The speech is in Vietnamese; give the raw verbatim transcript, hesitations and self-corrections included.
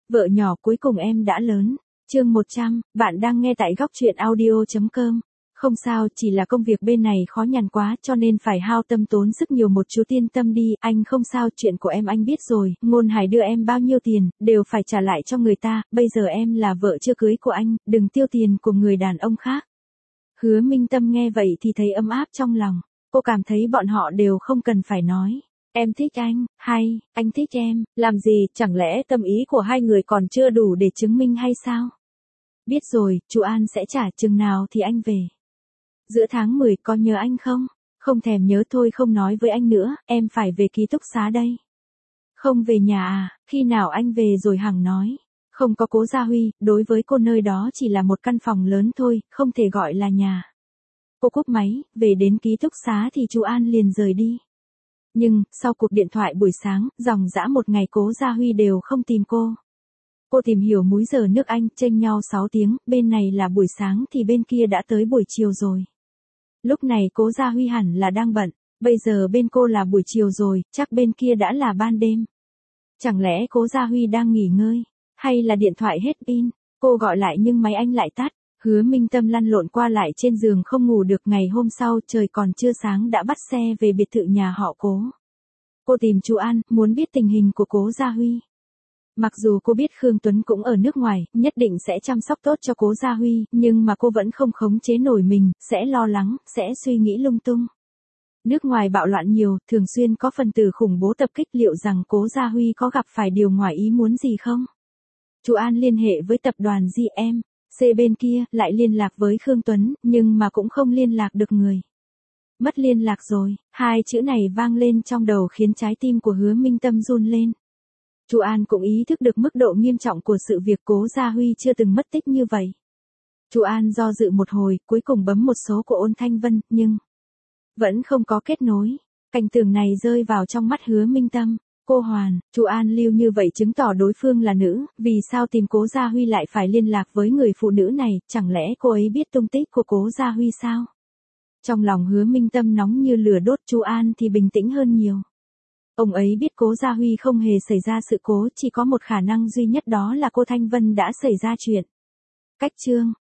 Vợ nhỏ cuối cùng em đã lớn. Chương một trăm, bạn đang nghe tại góc truyện audio chấm com. Không sao, chỉ là công việc bên này khó nhằn quá cho nên phải hao tâm tốn sức nhiều một chút, yên tâm đi, anh không sao, chuyện của em anh biết rồi, Ngôn Hải đưa em bao nhiêu tiền, đều phải trả lại cho người ta, bây giờ em là vợ chưa cưới của anh, đừng tiêu tiền của người đàn ông khác. Hứa Minh Tâm nghe vậy thì thấy ấm áp trong lòng, cô cảm thấy bọn họ đều không cần phải nói. Em thích anh, hay, anh thích em, làm gì, chẳng lẽ tâm ý của hai người còn chưa đủ để chứng minh hay sao? Biết rồi, chú An sẽ trả, chừng nào thì anh về. Giữa tháng mười, có nhớ anh không? Không thèm nhớ thôi, không nói với anh nữa, em phải về ký túc xá đây. Không về nhà à, khi nào anh về rồi hằng nói. Không có Cố Gia Huy, đối với cô nơi đó chỉ là một căn phòng lớn thôi, không thể gọi là nhà. Cô cúp máy, về đến ký túc xá thì chú An liền rời đi. Nhưng, sau cuộc điện thoại buổi sáng, dòng dã một ngày Cố Gia Huy đều không tìm cô. Cô tìm hiểu múi giờ nước Anh, chênh nhau sáu tiếng, bên này là buổi sáng thì bên kia đã tới buổi chiều rồi. Lúc này Cố Gia Huy hẳn là đang bận, bây giờ bên cô là buổi chiều rồi, chắc bên kia đã là ban đêm. Chẳng lẽ Cố Gia Huy đang nghỉ ngơi, hay là điện thoại hết pin, cô gọi lại nhưng máy anh lại tắt. Hứa Minh Tâm lăn lộn qua lại trên giường không ngủ được, ngày hôm sau trời còn chưa sáng đã bắt xe về biệt thự nhà họ Cố. Cô tìm chú An, muốn biết tình hình của Cố Gia Huy. Mặc dù cô biết Khương Tuấn cũng ở nước ngoài, nhất định sẽ chăm sóc tốt cho Cố Gia Huy, nhưng mà cô vẫn không khống chế nổi mình, sẽ lo lắng, sẽ suy nghĩ lung tung. Nước ngoài bạo loạn nhiều, thường xuyên có phần tử khủng bố tập kích, liệu rằng Cố Gia Huy có gặp phải điều ngoài ý muốn gì không? Chú An liên hệ với tập đoàn giê em xê bên kia, lại liên lạc với Khương Tuấn, nhưng mà cũng không liên lạc được người. Mất liên lạc rồi, hai chữ này vang lên trong đầu khiến trái tim của Hứa Minh Tâm run lên. Chú An cũng ý thức được mức độ nghiêm trọng của sự việc, Cố Gia Huy chưa từng mất tích như vậy. Chú An do dự một hồi, cuối cùng bấm một số của Ôn Thanh Vân, nhưng vẫn không có kết nối. Cảnh tượng này rơi vào trong mắt Hứa Minh Tâm. Cô Hoàn, chú An lưu như vậy chứng tỏ đối phương là nữ, vì sao tìm Cố Gia Huy lại phải liên lạc với người phụ nữ này, chẳng lẽ cô ấy biết tung tích của Cố Gia Huy sao? Trong lòng Hứa Minh Tâm nóng như lửa đốt, chú An thì bình tĩnh hơn nhiều. Ông ấy biết Cố Gia Huy không hề xảy ra sự cố, chỉ có một khả năng duy nhất, đó là cô Thanh Vân đã xảy ra chuyện. Cách chương